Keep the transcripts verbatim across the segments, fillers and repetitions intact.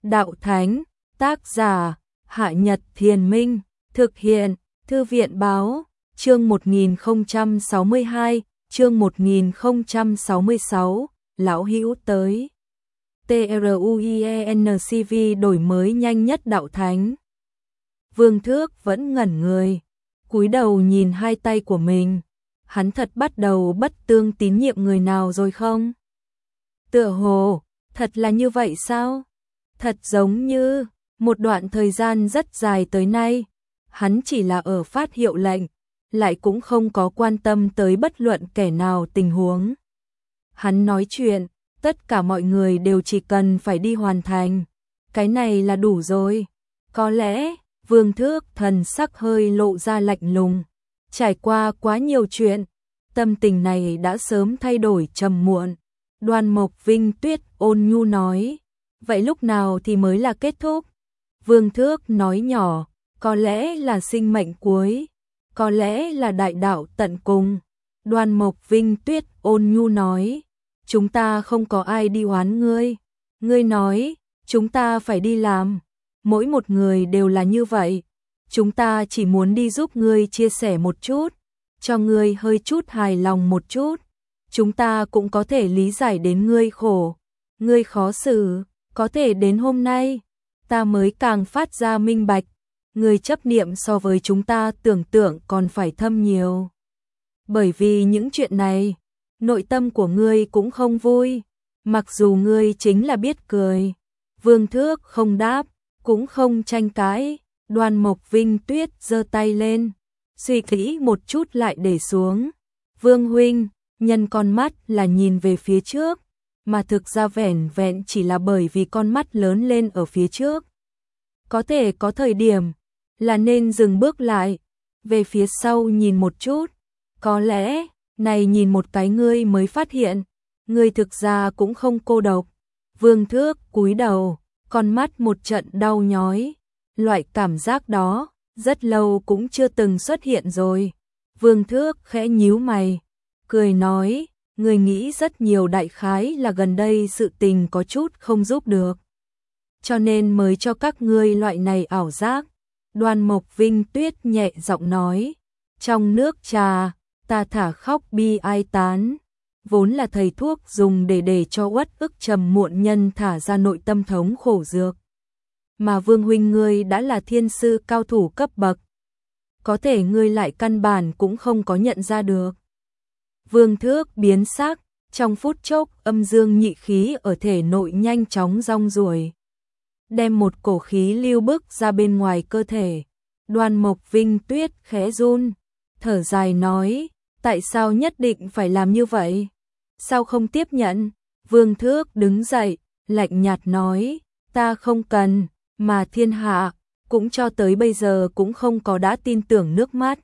Đạo Thánh, tác giả, Hạ Nhật Thiền Minh, thực hiện, Thư viện Báo, chương một nghìn không trăm sáu mươi hai, chương một nghìn không trăm sáu mươi sáu, Lão Hữu tới. TRUIENCV đổi mới nhanh nhất Đạo Thánh. Vương Thước vẫn ngẩn người, cúi đầu nhìn hai tay của mình. Hắn thật bắt đầu bất tương tín nhiệm người nào rồi không? Tựa hồ, thật là như vậy sao? Thật giống như, một đoạn thời gian rất dài tới nay, hắn chỉ là ở phát hiệu lệnh, lại cũng không có quan tâm tới bất luận kẻ nào tình huống. Hắn nói chuyện, tất cả mọi người đều chỉ cần phải đi hoàn thành. Cái này là đủ rồi. Có lẽ, Vương Thước thần sắc hơi lộ ra lạnh lùng. Trải qua quá nhiều chuyện, tâm tình này đã sớm thay đổi trầm muộn. Đoan Mộc Vinh Tuyết ôn nhu nói, vậy lúc nào thì mới là kết thúc? Vương Thước nói nhỏ, có lẽ là sinh mệnh cuối, có lẽ là đại đạo tận cùng. Đoan Mộc Vinh Tuyết ôn nhu nói, chúng ta không có ai đi oán ngươi. Ngươi nói, chúng ta phải đi làm. Mỗi một người đều là như vậy. Chúng ta chỉ muốn đi giúp ngươi chia sẻ một chút, cho ngươi hơi chút hài lòng một chút. Chúng ta cũng có thể lý giải đến ngươi khổ, ngươi khó xử, có thể đến hôm nay, ta mới càng phát ra minh bạch, ngươi chấp niệm so với chúng ta tưởng tượng còn phải thâm nhiều. Bởi vì những chuyện này, nội tâm của ngươi cũng không vui, mặc dù ngươi chính là biết cười. Vương Thước không đáp, cũng không tranh cãi. Đoan Mộc Vinh Tuyết giơ tay lên, suy nghĩ một chút lại để xuống. Vương huynh, nhân con mắt là nhìn về phía trước, mà thực ra vẻn vẹn chỉ là bởi vì con mắt lớn lên ở phía trước. Có thể có thời điểm là nên dừng bước lại, về phía sau nhìn một chút. Có lẽ, này nhìn một cái ngươi mới phát hiện, ngươi thực ra cũng không cô độc. Vương Thước cúi đầu, con mắt một trận đau nhói. Loại cảm giác đó, rất lâu cũng chưa từng xuất hiện rồi. Vương Thước khẽ nhíu mày, cười nói, người nghĩ rất nhiều đại khái là gần đây sự tình có chút không giúp được, cho nên mới cho các ngươi loại này ảo giác. Đoan Mộc Vinh Tuyết nhẹ giọng nói, trong nước trà, ta thả khóc bi ai tán, vốn là thầy thuốc dùng để để cho uất ức trầm muộn nhân thả ra nội tâm thống khổ dược. Mà Vương huynh ngươi đã là thiên sư cao thủ cấp bậc, có thể ngươi lại căn bản cũng không có nhận ra được. Vương Thước biến sắc, trong phút chốc âm dương nhị khí ở thể nội nhanh chóng rong ruổi, đem một cổ khí lưu bức ra bên ngoài cơ thể. Đoan Mộc Vinh Tuyết khẽ run, thở dài nói, tại sao nhất định phải làm như vậy? Sao không tiếp nhận? Vương Thước đứng dậy, lạnh nhạt nói, ta không cần, mà thiên hạ cũng cho tới bây giờ cũng không có đã tin tưởng nước mắt.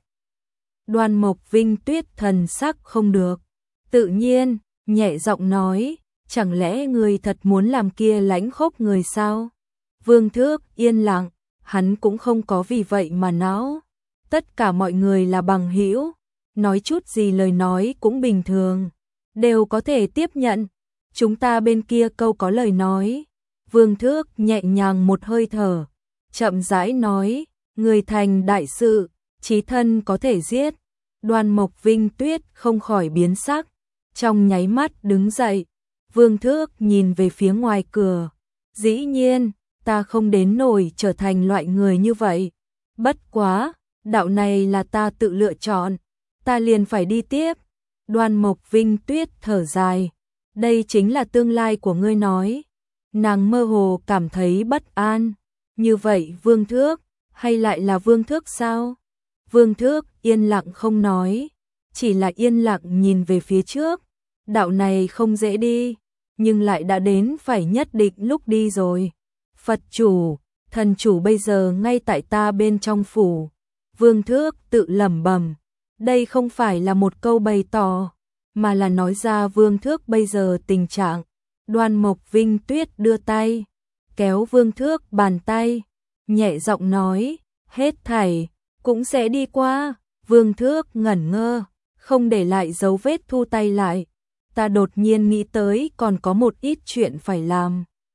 Đoan Mộc Vinh Tuyết thần sắc không được, tự nhiên, nhẹ giọng nói, chẳng lẽ người thật muốn làm kia lãnh khốc người sao? Vương Thước yên lặng, hắn cũng không có vì vậy mà não. Tất cả mọi người là bằng hữu, nói chút gì lời nói cũng bình thường, đều có thể tiếp nhận. Chúng ta bên kia câu có lời nói. Vương Thước nhẹ nhàng một hơi thở, chậm rãi nói, người thành đại sự, chí thân có thể giết. Đoan Mộc Vinh Tuyết không khỏi biến sắc, trong nháy mắt đứng dậy. Vương Thước nhìn về phía ngoài cửa, dĩ nhiên, ta không đến nổi trở thành loại người như vậy. Bất quá, đạo này là ta tự lựa chọn, ta liền phải đi tiếp. Đoan Mộc Vinh Tuyết thở dài, đây chính là tương lai của ngươi nói. Nàng mơ hồ cảm thấy bất an, như vậy Vương Thước, hay lại là Vương Thước sao? Vương Thước yên lặng không nói, chỉ là yên lặng nhìn về phía trước. Đạo này không dễ đi, nhưng lại đã đến phải nhất định lúc đi rồi. Phật chủ, thần chủ bây giờ ngay tại ta bên trong phủ. Vương Thước tự lẩm bẩm, đây không phải là một câu bày tỏ, mà là nói ra Vương Thước bây giờ tình trạng. Đoan Mộc Vinh Tuyết đưa tay, kéo Vương Thước bàn tay, nhẹ giọng nói, hết thảy cũng sẽ đi qua. Vương Thước ngẩn ngơ, không để lại dấu vết thu tay lại. Ta đột nhiên nghĩ tới còn có một ít chuyện phải làm.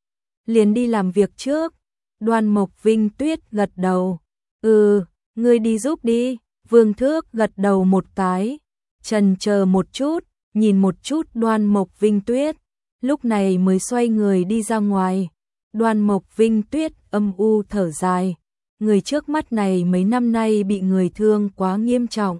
liền đi làm việc trước. Đoan Mộc Vinh Tuyết gật đầu. Ừ, ngươi đi giúp đi. Vương Thước gật đầu một cái, chần chờ một chút, nhìn một chút Đoan Mộc Vinh Tuyết, lúc này mới xoay người đi ra ngoài. Đoan Mộc Vinh Tuyết âm u thở dài, người trước mắt này mấy năm nay bị người thương quá nghiêm trọng.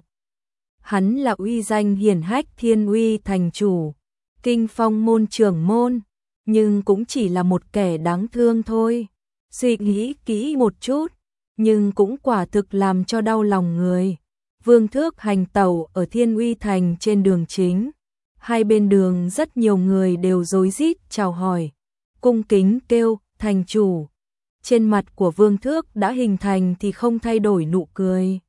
Hắn là uy danh hiển hách Thiên Uy thành chủ, Kinh Phong môn trưởng môn, nhưng cũng chỉ là một kẻ đáng thương thôi. Suy nghĩ kỹ một chút, nhưng cũng quả thực làm cho đau lòng người. Vương Thước hành tẩu ở Thiên Uy thành trên đường chính, hai bên đường rất nhiều người đều rối rít chào hỏi, cung kính kêu thành chủ. Trên mặt của Vương Thước đã hình thành thì không thay đổi nụ cười.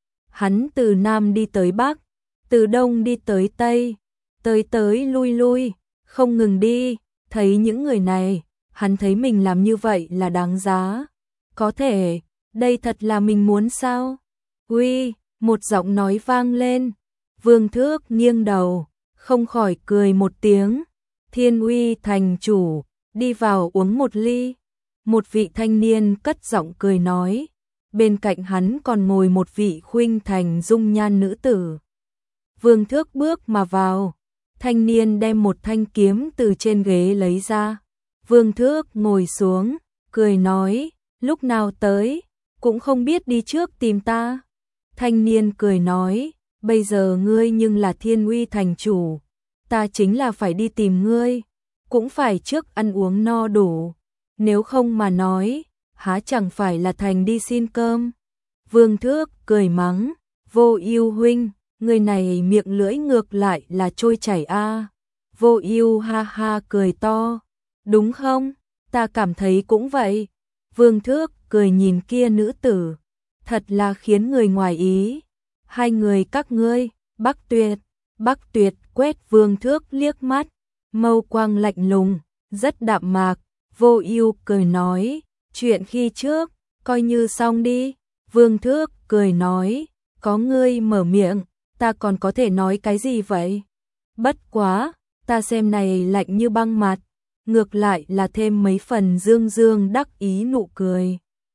Hắn từ Nam đi tới Bắc, từ Đông đi tới Tây, tới tới lui lui, không ngừng đi. Thấy những người này, hắn thấy mình làm như vậy là đáng giá. Có thể, đây thật là mình muốn sao? Uy, một giọng nói vang lên. Vương Thước nghiêng đầu, không khỏi cười một tiếng. Thiên Uy thành chủ, đi vào uống một ly. Một vị thanh niên cất giọng cười nói. Bên cạnh hắn còn ngồi một vị khuynh thành dung nhan nữ tử. Vương Thước bước mà vào. Thanh niên đem một thanh kiếm từ trên ghế lấy ra. Vương Thước ngồi xuống, cười nói, lúc nào tới, cũng không biết đi trước tìm ta. Thanh niên cười nói, bây giờ ngươi nhưng là Thiên Uy thành chủ, ta chính là phải đi tìm ngươi, cũng phải trước ăn uống no đủ, nếu không mà nói, há chẳng phải là thành đi xin cơm. Vương Thước cười mắng, Vô Ưu huynh, người này miệng lưỡi ngược lại là trôi chảy a. À. Vô Ưu ha ha cười to, đúng không? Ta cảm thấy cũng vậy. Vương Thước cười nhìn kia nữ tử, thật là khiến người ngoài ý. Hai người các ngươi, Bắc Tuyệt, Bắc Tuyệt quét Vương Thước liếc mắt, mâu quang lạnh lùng, rất đạm mạc. Vô Ưu cười nói, chuyện khi trước, coi như xong đi. Vương Thước cười nói, có ngươi mở miệng, ta còn có thể nói cái gì vậy? Bất quá, ta xem này lạnh như băng mặt, ngược lại là thêm mấy phần dương dương đắc ý nụ cười.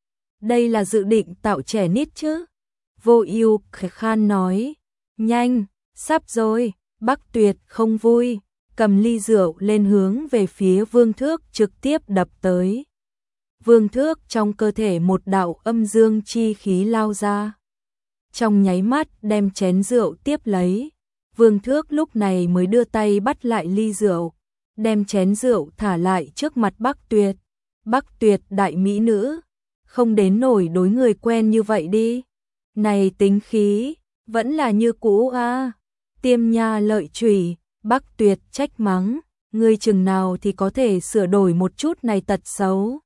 Đây là dự định tạo trẻ nít chứ? Vô Ưu khan nói, nhanh, sắp rồi. Bắc Tuyệt không vui, cầm ly rượu lên hướng về phía Vương Thước trực tiếp đập tới. Vương Thước trong cơ thể một đạo âm dương chi khí lao ra. Trong nháy mắt đem chén rượu tiếp lấy. Vương Thước lúc này mới đưa tay bắt lại ly rượu, đem chén rượu thả lại trước mặt Bắc Tuyệt. Bắc Tuyệt đại mỹ nữ, không đến nổi đối người quen như vậy đi. Này tính khí, vẫn là như cũ a. À. Tiêm nha lợi chủy, Bắc Tuyệt trách mắng, ngươi chừng nào thì có thể sửa đổi một chút này tật xấu.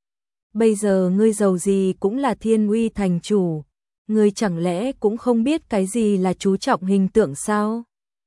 Bây giờ ngươi giàu gì cũng là Thiên Uy thành chủ, ngươi chẳng lẽ cũng không biết cái gì là chú trọng hình tượng sao?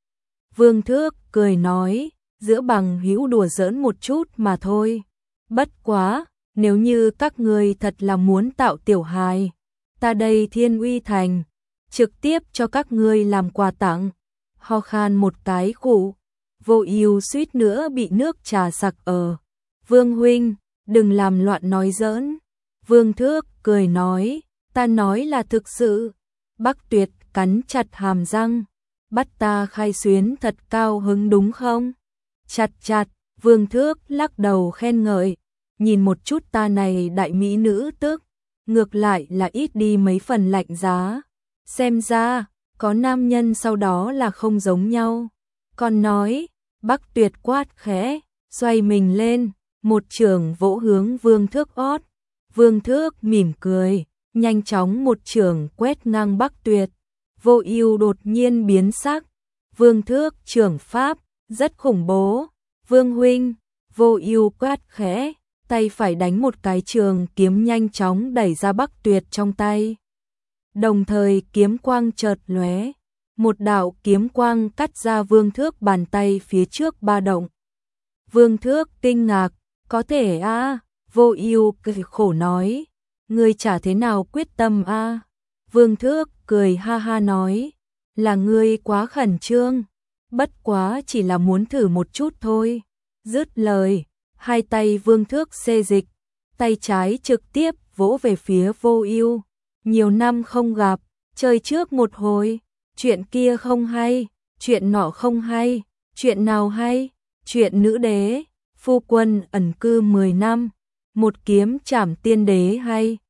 Vương Thước cười nói, giữa bằng hữu đùa giỡn một chút mà thôi. Bất quá, nếu như các ngươi thật là muốn tạo tiểu hài, ta đây Thiên Uy thành, trực tiếp cho các ngươi làm quà tặng. Ho khan một cái khụ, Vô Ưu suýt nữa bị nước trà sặc ở. Vương huynh, đừng làm loạn nói giỡn. Vương Thước cười nói, ta nói là thực sự. Bắc Tuyệt cắn chặt hàm răng, bắt ta khai xuyến thật cao hứng đúng không? Chặt chặt, Vương Thước lắc đầu khen ngợi, nhìn một chút ta này đại mỹ nữ tức, ngược lại là ít đi mấy phần lạnh giá. Xem ra, có nam nhân sau đó là không giống nhau. Còn nói, Bắc Tuyệt quát khẽ, xoay mình lên, một chưởng vỗ hướng Vương Thước ót. Vương Thước mỉm cười, nhanh chóng một chưởng quét ngang Bắc Tuyệt. Vô Ưu đột nhiên biến sắc. Vương Thước chưởng pháp, rất khủng bố. Vương huynh, Vô Ưu quát khẽ, tay phải đánh một cái trường kiếm nhanh chóng đẩy ra Bắc Tuyệt trong tay. Đồng thời kiếm quang chợt lóe, một đạo kiếm quang cắt ra Vương Thước bàn tay phía trước ba động. Vương Thước kinh ngạc, có thể a? À? Vô Ưu cười khổ nói, ngươi chả thế nào quyết tâm a? À? Vương Thước cười ha ha nói, là ngươi quá khẩn trương, bất quá chỉ là muốn thử một chút thôi. Dứt lời, Hai tay Vương Thước xê dịch, tay trái trực tiếp vỗ về phía Vô Ưu. Nhiều năm không gặp, chơi trước một hồi, chuyện kia không hay, chuyện nọ không hay, chuyện nào hay, chuyện nữ đế, phu quân ẩn cư mười năm, một kiếm trảm tiên đế hay.